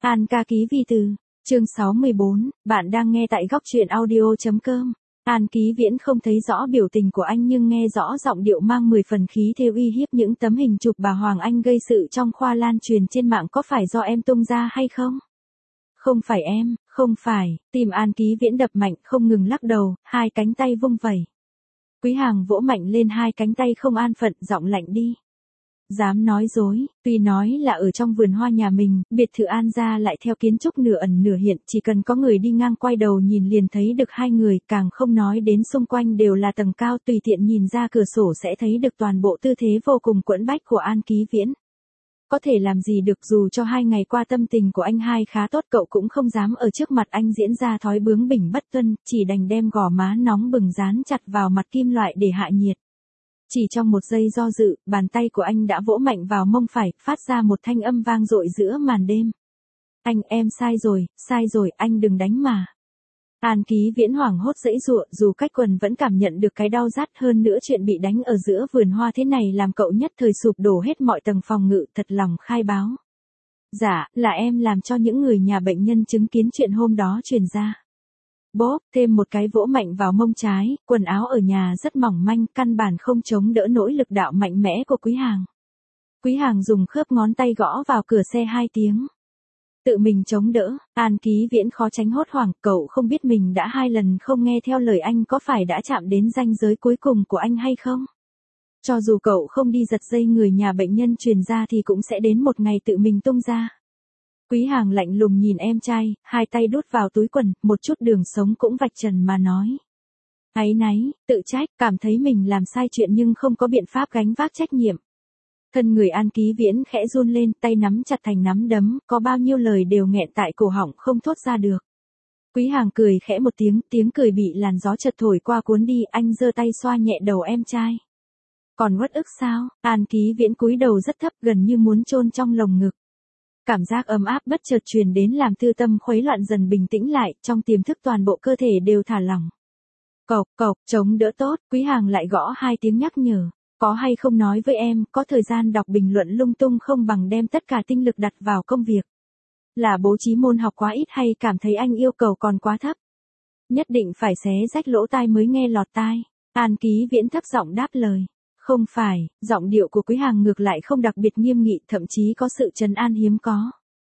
An ca ký vi từ, chương 64, bạn đang nghe tại góc truyện audio.com. An Ký Viễn không thấy rõ biểu tình của anh nhưng nghe rõ giọng điệu mang 10 phần khí thế uy hiếp. Những tấm hình chụp bà Hoàng Anh gây sự trong khoa lan truyền trên mạng có phải do em tung ra hay không? Không phải em, không phải. Tim An Ký Viễn đập mạnh, không ngừng lắc đầu, hai cánh tay vung vẩy. Quý Hàng vỗ mạnh lên hai cánh tay không an phận, giọng lạnh đi. Dám nói dối, tuy nói là ở trong vườn hoa nhà mình, biệt thự An gia lại theo kiến trúc nửa ẩn nửa hiện, chỉ cần có người đi ngang quay đầu nhìn liền thấy được hai người, càng không nói đến xung quanh đều là tầng cao, tùy tiện nhìn ra cửa sổ sẽ thấy được toàn bộ tư thế vô cùng quẫn bách của An Ký Viễn. Có thể làm gì được, dù cho 2 ngày qua tâm tình của anh hai khá tốt, cậu cũng không dám ở trước mặt anh diễn ra thói bướng bỉnh bất tuân, chỉ đành đem gò má nóng bừng dán chặt vào mặt kim loại để hạ nhiệt. Chỉ trong một giây do dự, bàn tay của anh đã vỗ mạnh vào mông phải, phát ra một thanh âm vang dội giữa màn đêm. Anh, em sai rồi, anh đừng đánh mà. An Ký Viễn hoảng hốt giãy giụa, dù cách quần vẫn cảm nhận được cái đau rát, hơn nữa chuyện bị đánh ở giữa vườn hoa thế này làm cậu nhất thời sụp đổ hết mọi tầng phòng ngự, thật lòng khai báo. Dạ, là em làm cho những người nhà bệnh nhân chứng kiến chuyện hôm đó truyền ra. Bốp, thêm một cái vỗ mạnh vào mông trái, quần áo ở nhà rất mỏng manh, căn bản không chống đỡ nổi lực đạo mạnh mẽ của Quý Hàng. Quý Hàng dùng khớp ngón tay gõ vào cửa xe 2 tiếng. Tự mình chống đỡ, An Ký Viễn khó tránh hốt hoảng, cậu không biết mình đã 2 lần không nghe theo lời anh, có phải đã chạm đến ranh giới cuối cùng của anh hay không? Cho dù cậu không đi giật dây người nhà bệnh nhân truyền ra thì cũng sẽ đến một ngày tự mình tung ra. Quý Hàng lạnh lùng nhìn em trai, hai tay đút vào túi quần, một chút đường sống cũng vạch trần mà nói. Áy náy, tự trách, cảm thấy mình làm sai chuyện nhưng không có biện pháp gánh vác trách nhiệm. Thân người An Ký Viễn khẽ run lên, tay nắm chặt thành nắm đấm, có bao nhiêu lời đều nghẹn tại cổ họng không thốt ra được. Quý Hàng cười khẽ một tiếng, tiếng cười bị làn gió chợt thổi qua cuốn đi, anh giơ tay xoa nhẹ đầu em trai. Còn uất ức sao? An Ký Viễn cúi đầu rất thấp, gần như muốn chôn trong lồng ngực. Cảm giác ấm áp bất chợt truyền đến làm tư tâm khuấy loạn dần bình tĩnh lại, trong tiềm thức toàn bộ cơ thể đều thả lỏng. Cộc, chống đỡ tốt, Quý Hàng lại gõ 2 tiếng nhắc nhở. Có hay không nói với em, có thời gian đọc bình luận lung tung không bằng đem tất cả tinh lực đặt vào công việc. Là bố trí môn học quá ít hay cảm thấy anh yêu cầu còn quá thấp? Nhất định phải xé rách lỗ tai mới nghe lọt tai. An Ký Viễn thấp giọng đáp lời. Không phải, giọng điệu của Quý Hàng ngược lại không đặc biệt nghiêm nghị, thậm chí có sự trấn an hiếm có.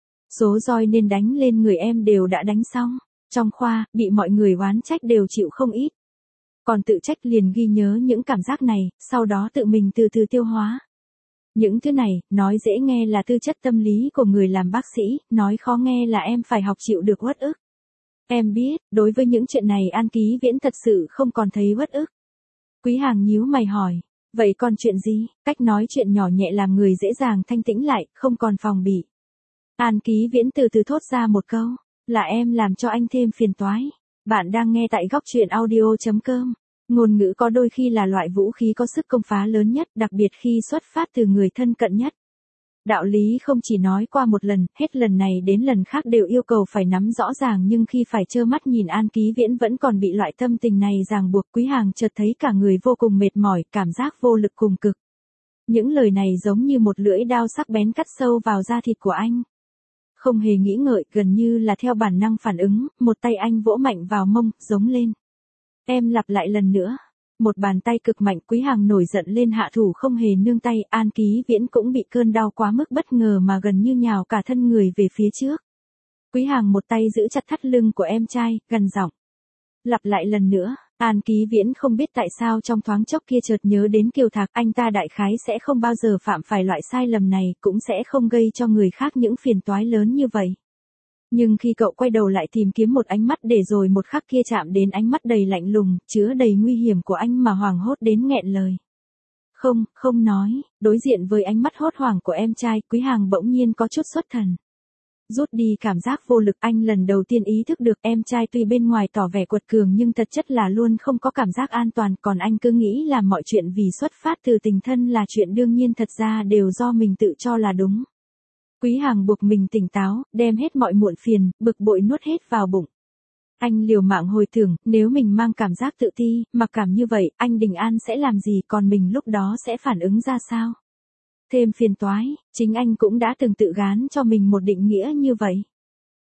Số roi nên đánh lên người em đều đã đánh xong. Trong khoa, bị mọi người oán trách đều chịu không ít. Còn tự trách liền ghi nhớ những cảm giác này, sau đó tự mình từ từ tiêu hóa. Những thứ này, nói dễ nghe là tư chất tâm lý của người làm bác sĩ, nói khó nghe là em phải học chịu được uất ức. Em biết, đối với những chuyện này An Ký Viễn thật sự không còn thấy uất ức. Quý Hàng nhíu mày hỏi, vậy còn chuyện gì? Cách nói chuyện nhỏ nhẹ làm người dễ dàng thanh tĩnh lại, không còn phòng bị. An Ký Viễn từ từ thốt ra một câu, là em làm cho anh thêm phiền toái. Bạn đang nghe tại góc truyện audio.com. Ngôn ngữ có đôi khi là loại vũ khí có sức công phá lớn nhất, đặc biệt khi xuất phát từ người thân cận nhất. Đạo lý không chỉ nói qua một lần, hết lần này đến lần khác đều yêu cầu phải nắm rõ ràng, nhưng khi phải trơ mắt nhìn An Ký Viễn vẫn còn bị loại tâm tình này ràng buộc, Quý Hàng chợt thấy cả người vô cùng mệt mỏi, cảm giác vô lực cùng cực. Những lời này giống như một lưỡi dao sắc bén cắt sâu vào da thịt của anh. Không hề nghĩ ngợi, gần như là theo bản năng phản ứng, một tay anh vỗ mạnh vào mông, giống lên. Em lặp lại lần nữa. Một bàn tay cực mạnh, Quý Hàng nổi giận lên hạ thủ không hề nương tay, An Ký Viễn cũng bị cơn đau quá mức bất ngờ mà gần như nhào cả thân người về phía trước. Quý Hàng một tay giữ chặt thắt lưng của em trai, gằn giọng. Lặp lại lần nữa. An Ký Viễn không biết tại sao trong thoáng chốc kia chợt nhớ đến Kiều Thạc, anh ta đại khái sẽ không bao giờ phạm phải loại sai lầm này, cũng sẽ không gây cho người khác những phiền toái lớn như vậy. Nhưng khi cậu quay đầu lại tìm kiếm một ánh mắt để rồi một khắc kia chạm đến ánh mắt đầy lạnh lùng, chứa đầy nguy hiểm của anh mà hoảng hốt đến nghẹn lời. Không nói, đối diện với ánh mắt hốt hoảng của em trai, Quý Hàng bỗng nhiên có chút xuất thần. Rút đi cảm giác vô lực, anh lần đầu tiên ý thức được em trai tuy bên ngoài tỏ vẻ quật cường nhưng thật chất là luôn không có cảm giác an toàn, còn anh cứ nghĩ là mọi chuyện vì xuất phát từ tình thân là chuyện đương nhiên, thật ra đều do mình tự cho là đúng. Quý Hàng buộc mình tỉnh táo, đem hết mọi muộn phiền, bực bội nuốt hết vào bụng. Anh liều mạng hồi tưởng, nếu mình mang cảm giác tự ti, mặc cảm như vậy, anh Đình An sẽ làm gì, còn mình lúc đó sẽ phản ứng ra sao? Thêm phiền toái, chính anh cũng đã từng tự gán cho mình một định nghĩa như vậy.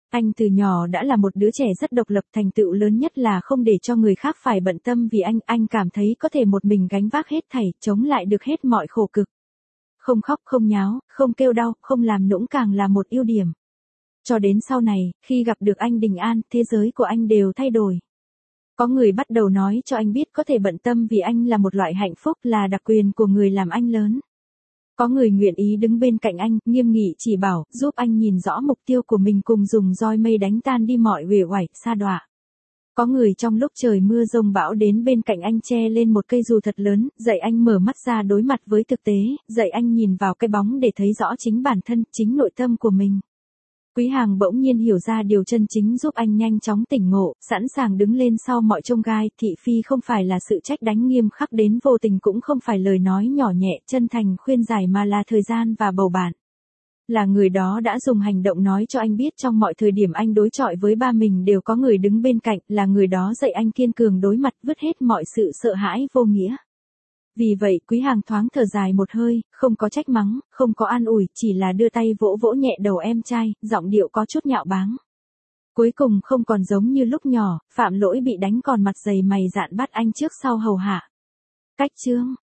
Anh từ nhỏ đã là một đứa trẻ rất độc lập, thành tựu lớn nhất là không để cho người khác phải bận tâm vì anh cảm thấy có thể một mình gánh vác hết thảy, chống lại được hết mọi khổ cực. Không khóc, không nháo, không kêu đau, không làm nũng càng là một ưu điểm. Cho đến sau này, khi gặp được anh Đình An, thế giới của anh đều thay đổi. Có người bắt đầu nói cho anh biết có thể bận tâm vì anh là một loại hạnh phúc, là đặc quyền của người làm anh lớn. Có người nguyện ý đứng bên cạnh anh, nghiêm nghị chỉ bảo, giúp anh nhìn rõ mục tiêu của mình, cùng dùng roi mây đánh tan đi mọi uể oải, sa đọa. Có người trong lúc trời mưa giông bão đến bên cạnh anh che lên một cây dù thật lớn, dạy anh mở mắt ra đối mặt với thực tế, dạy anh nhìn vào cái bóng để thấy rõ chính bản thân, chính nội tâm của mình. Quý Hàng bỗng nhiên hiểu ra điều chân chính giúp anh nhanh chóng tỉnh ngộ, sẵn sàng đứng lên sau mọi chông gai. Thị phi không phải là sự trách đánh nghiêm khắc đến vô tình, cũng không phải lời nói nhỏ nhẹ, chân thành khuyên giải, mà là thời gian và bầu bạn. Là người đó đã dùng hành động nói cho anh biết trong mọi thời điểm anh đối chọi với ba mình đều có người đứng bên cạnh, là người đó dạy anh kiên cường đối mặt, vứt hết mọi sự sợ hãi vô nghĩa. Vì vậy, Quý Hàng thoáng thở dài một hơi, không có trách mắng, không có an ủi, chỉ là đưa tay vỗ vỗ nhẹ đầu em trai, giọng điệu có chút nhạo báng. Cuối cùng không còn giống như lúc nhỏ, phạm lỗi bị đánh còn mặt dày mày dạn bắt anh trước sau hầu hạ. Cách chương